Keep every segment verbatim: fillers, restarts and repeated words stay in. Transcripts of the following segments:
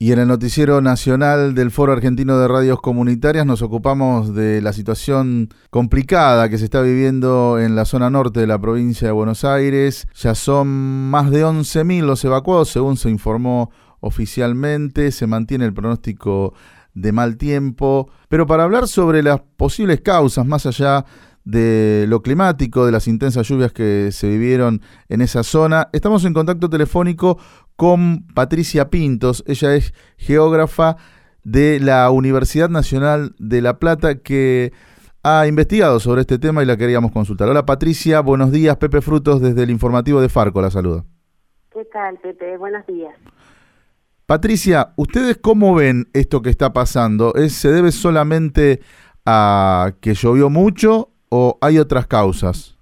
Y en el noticiero nacional del Foro Argentino de Radios Comunitarias nos ocupamos de la situación complicada que se está viviendo en la zona norte de la provincia de Buenos Aires. Ya son más de once mil los evacuados, según se informó oficialmente. Se mantiene el pronóstico de mal tiempo. Pero para hablar sobre las posibles causas, más allá de lo climático, de las intensas lluvias que se vivieron en esa zona, estamos en contacto telefónico con Patricia Pintos. Ella es geógrafa de la Universidad Nacional de La Plata, que ha investigado sobre este tema y la queríamos consultar. Hola Patricia, buenos días. Pepe Frutos desde el informativo de Farco la saluda. ¿Qué tal, Pepe? Buenos días. Patricia, ¿ustedes cómo ven esto que está pasando? ¿Es, ¿Se debe solamente a que llovió mucho o hay otras causas?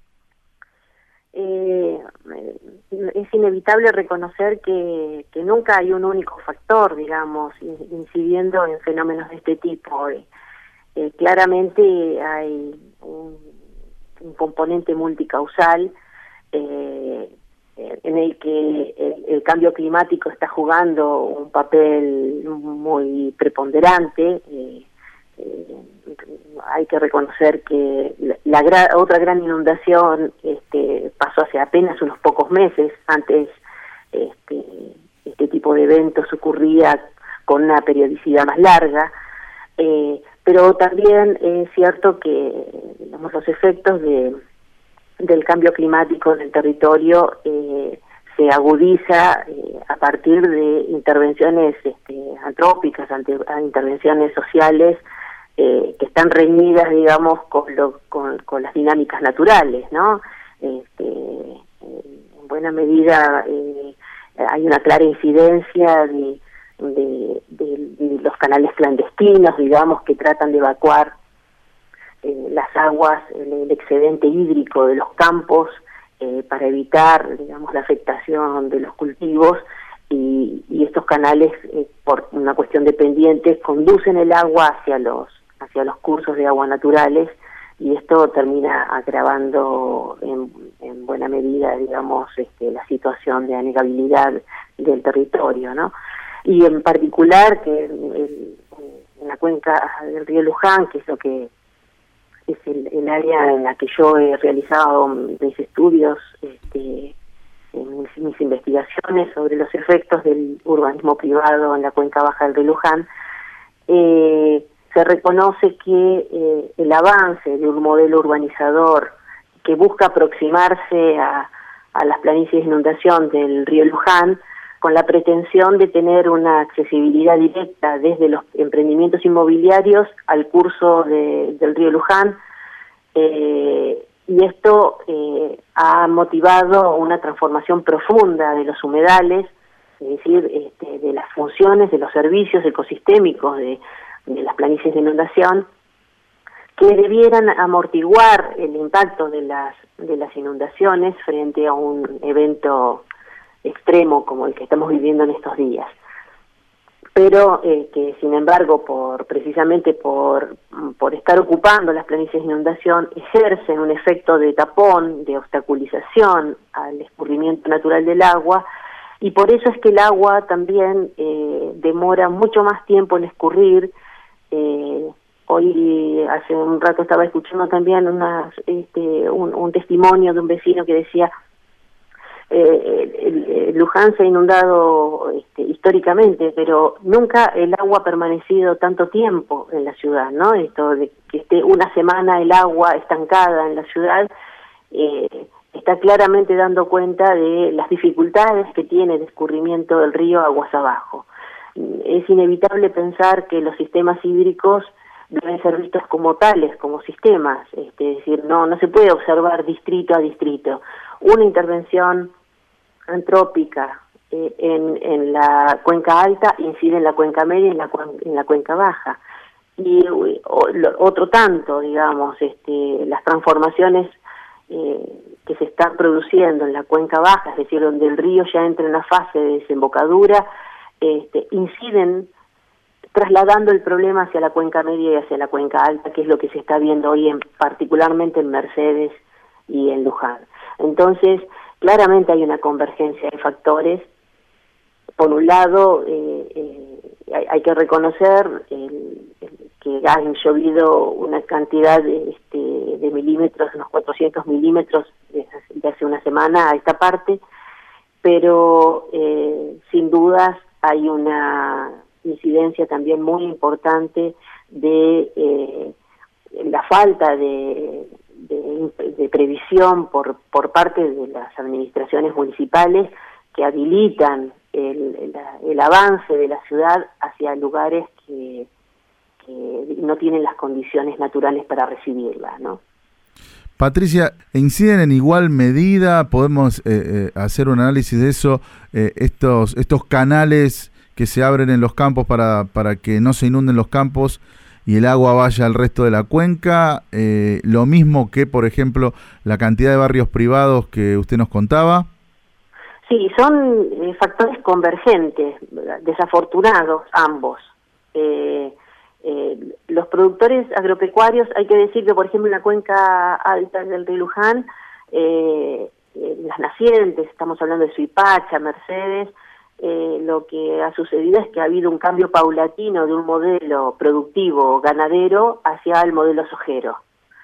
Eh, es inevitable reconocer que, que nunca hay un único factor, digamos, incidiendo en fenómenos de este tipo. Eh, eh, claramente hay un, un componente multicausal eh, en el que el, el cambio climático está jugando un papel muy preponderante. Eh, eh, hay que reconocer que la, la gra, otra gran inundación este, pasó hace apenas unos pocos meses. Antes este, este tipo de eventos ocurría con una periodicidad más larga, eh, pero también es cierto que digamos, los efectos de del cambio climático en el territorio eh, se agudiza eh, a partir de intervenciones este, antrópicas, ante, intervenciones sociales eh, que están reñidas, digamos, con, lo, con, con las dinámicas naturales, ¿no? Este, en buena medida eh, hay una clara incidencia de, de, de, de los canales clandestinos, digamos, que tratan de evacuar Eh, las aguas, el, el excedente hídrico de los campos eh, para evitar, digamos, la afectación de los cultivos y, y estos canales, eh, por una cuestión de pendientes, conducen el agua hacia los hacia los cursos de agua naturales y esto termina agravando en, en buena medida, digamos, este, la situación de anegabilidad del territorio, ¿no? Y en particular que el, el, en la cuenca del río Luján, que es lo que es el, el área en la que yo he realizado mis estudios, este, en mis, mis investigaciones sobre los efectos del urbanismo privado en la cuenca baja del río Luján, eh, se reconoce que eh, el avance de un modelo urbanizador que busca aproximarse a, a las planicies de inundación del río Luján, con la pretensión de tener una accesibilidad directa desde los emprendimientos inmobiliarios al curso de, del río Luján, eh, y esto eh, ha motivado una transformación profunda de los humedales, es decir, este, de las funciones, de los servicios ecosistémicos de, de las planicies de inundación, que debieran amortiguar el impacto de las, de las inundaciones frente a un evento extremo como el que estamos viviendo en estos días, pero eh, que sin embargo por precisamente por por estar ocupando las planicies de inundación ejercen un efecto de tapón, de obstaculización al escurrimiento natural del agua, y por eso es que el agua también eh, demora mucho más tiempo en escurrir. Eh, hoy hace un rato estaba escuchando también una, este, un, un testimonio de un vecino que decía Eh, el, el Luján se ha inundado este, históricamente, pero nunca el agua ha permanecido tanto tiempo en la ciudad, ¿no? Esto de que esté una semana el agua estancada en la ciudad eh, está claramente dando cuenta de las dificultades que tiene el escurrimiento del río aguas abajo. Es inevitable pensar que los sistemas hídricos deben ser vistos como tales, como sistemas, este, es decir, no, no se puede observar distrito a distrito. Una intervención antrópica eh, en, en la cuenca alta incide en la cuenca media y en la, en la cuenca baja. Y o, lo, otro tanto, digamos, este, las transformaciones eh, que se están produciendo en la cuenca baja, es decir, donde el río ya entra en la fase de desembocadura, este, inciden trasladando el problema hacia la cuenca media y hacia la cuenca alta, que es lo que se está viendo hoy, en, particularmente en Mercedes y en Luján. Entonces, claramente hay una convergencia de factores. Por un lado, eh, eh, hay, hay que reconocer el, el, que han llovido una cantidad de, este, de milímetros, unos cuatrocientos milímetros de, de hace una semana a esta parte, pero eh, sin dudas hay una incidencia también muy importante de eh, la falta de, de, de previsión por, por parte de las administraciones municipales que habilitan el, el, el avance de la ciudad hacia lugares que, que no tienen las condiciones naturales para recibirla, ¿no? Patricia, ¿inciden en igual medida? ¿Podemos eh, eh, hacer un análisis de eso? Eh, estos, estos canales que se abren en los campos para, para que no se inunden los campos y el agua vaya al resto de la cuenca, eh, lo mismo que, por ejemplo, la cantidad de barrios privados que usted nos contaba. Sí, son eh, factores convergentes, desafortunados ambos. Eh, eh, los productores agropecuarios, hay que decir que, por ejemplo, en la cuenca alta del río Luján, eh, eh, las nacientes, estamos hablando de Suipacha, Mercedes, eh, lo que ha sucedido es que ha habido un cambio paulatino de un modelo productivo ganadero hacia el modelo sojero.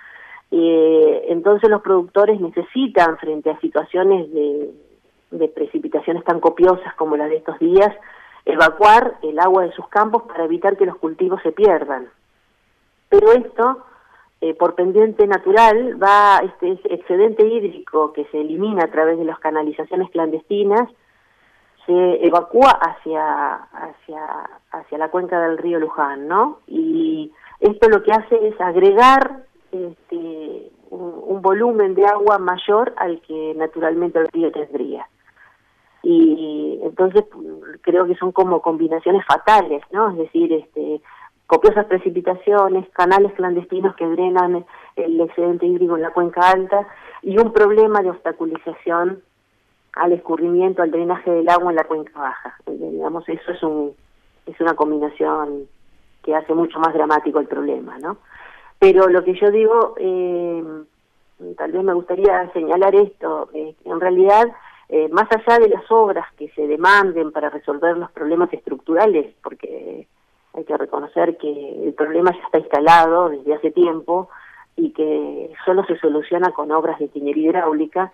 Eh, entonces los productores necesitan, frente a situaciones de de precipitaciones tan copiosas como las de estos días, evacuar el agua de sus campos para evitar que los cultivos se pierdan. Pero esto, eh, por pendiente natural, va este excedente hídrico que se elimina a través de las canalizaciones clandestinas, se evacúa hacia, hacia, hacia la cuenca del río Luján, ¿no? Y esto lo que hace es agregar este, un, un volumen de agua mayor al que naturalmente el río tendría. Y entonces creo que son como combinaciones fatales, ¿no? Es decir, este, copiosas precipitaciones, canales clandestinos que drenan el excedente hídrico en la cuenca alta y un problema de obstaculización al escurrimiento, al drenaje del agua en la cuenca baja. Digamos, eso es un es una combinación que hace mucho más dramático el problema, ¿no? Pero lo que yo digo, eh, tal vez me gustaría señalar esto, eh, en realidad, Eh, más allá de las obras que se demanden para resolver los problemas estructurales, porque hay que reconocer que el problema ya está instalado desde hace tiempo y que solo se soluciona con obras de ingeniería hidráulica,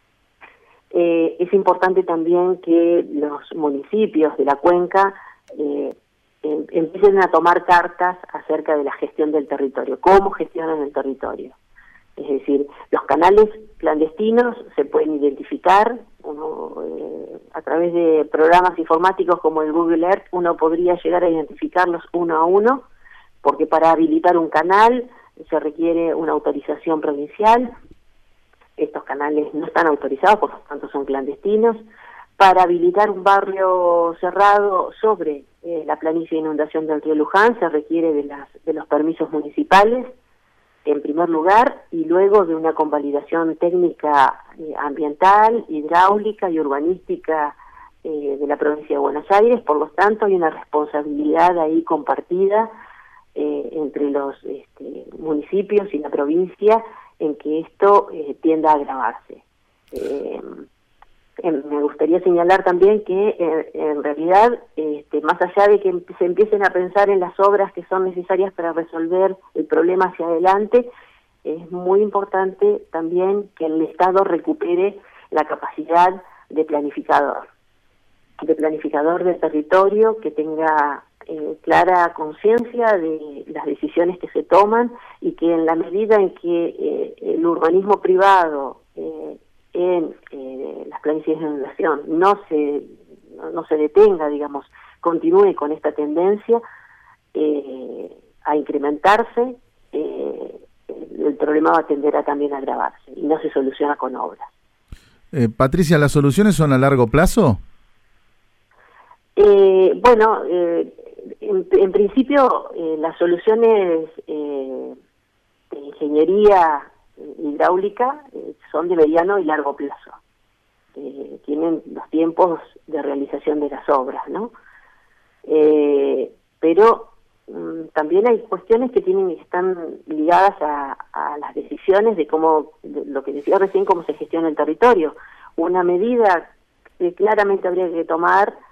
eh, es importante también que los municipios de la cuenca eh, em, empiecen a tomar cartas acerca de la gestión del territorio, cómo gestionan el territorio. Es decir, los canales clandestinos se pueden identificar, uno, eh, a través de programas informáticos como el Google Earth, uno podría llegar a identificarlos uno a uno, porque para habilitar un canal se requiere una autorización provincial. Estos canales no están autorizados, por lo tanto son clandestinos. Para habilitar un barrio cerrado sobre eh, la planicie de inundación del río Luján se requiere de, las, de los permisos municipales, en primer lugar, y luego de una convalidación técnica eh, ambiental, hidráulica y urbanística eh, de la provincia de Buenos Aires. Por lo tanto, hay una responsabilidad ahí compartida eh, entre los este, municipios y la provincia en que esto eh, tienda a agravarse. Eh, eh, me gustaría señalar también que eh, en realidad, este, más allá de que se empiecen a pensar en las obras que son necesarias para resolver el problema hacia adelante, es muy importante también que el Estado recupere la capacidad de planificador, de planificador del territorio, que tenga eh, clara conciencia de las decisiones que se toman y que en la medida en que eh, el urbanismo privado eh, en eh, las planicies de inundación no se no, no se detenga, digamos, continúe con esta tendencia eh, a incrementarse, eh, el problema va a tender a también agravarse y no se soluciona con obras. Eh, Patricia, ¿las soluciones son a largo plazo? Eh, bueno, eh, en, en principio eh, las soluciones eh, de ingeniería hidráulica eh, son de mediano y largo plazo. Eh, tienen los tiempos de realización de las obras, ¿no? Eh, pero mm, también hay cuestiones que tienen están ligadas a, a las decisiones de cómo, de lo que decía recién, cómo se gestiona el territorio. Una medida que claramente habría que tomar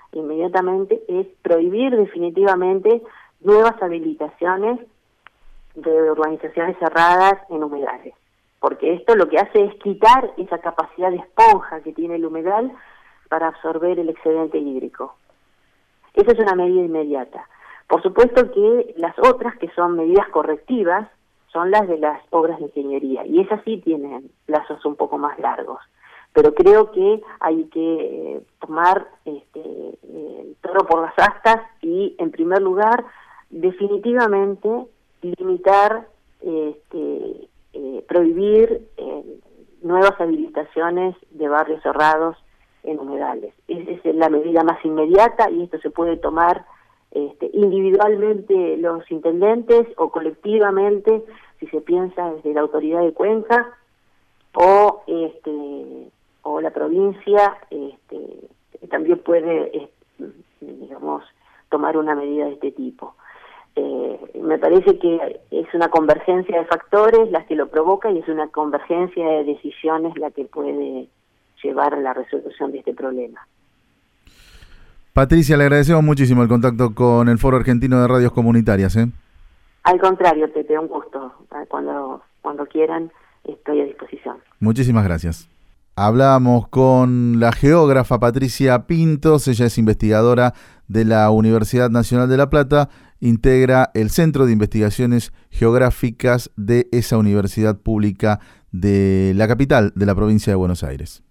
inmediatamente es prohibir definitivamente nuevas habilitaciones de urbanizaciones cerradas en humedales, porque esto lo que hace es quitar esa capacidad de esponja que tiene el humedal para absorber el excedente hídrico. Esa es una medida inmediata. Por supuesto que las otras, que son medidas correctivas, son las de las obras de ingeniería, y esas sí tienen plazos un poco más largos. Pero creo que hay que eh, tomar este, el toro por las astas y, en primer lugar, definitivamente limitar, este, eh, prohibir eh, nuevas habilitaciones de barrios cerrados en humedales. Esa es la medida más inmediata, y esto se puede tomar este, individualmente los intendentes o colectivamente, si se piensa desde la autoridad de Cuenca o este o la provincia, este, también puede, eh, digamos, tomar una medida de este tipo. Eh, me parece que es una convergencia de factores las que lo provoca, y es una convergencia de decisiones la que puede llevar a la resolución de este problema. Patricia, le agradecemos muchísimo el contacto con el Foro Argentino de Radios Comunitarias. ¿eh? Al contrario, Pepe, un gusto. Cuando, cuando quieran, estoy a disposición. Muchísimas gracias. Hablamos con la geógrafa Patricia Pintos. Ella es investigadora de la Universidad Nacional de La Plata, integra el Centro de Investigaciones Geográficas de esa universidad pública de la capital de la provincia de Buenos Aires.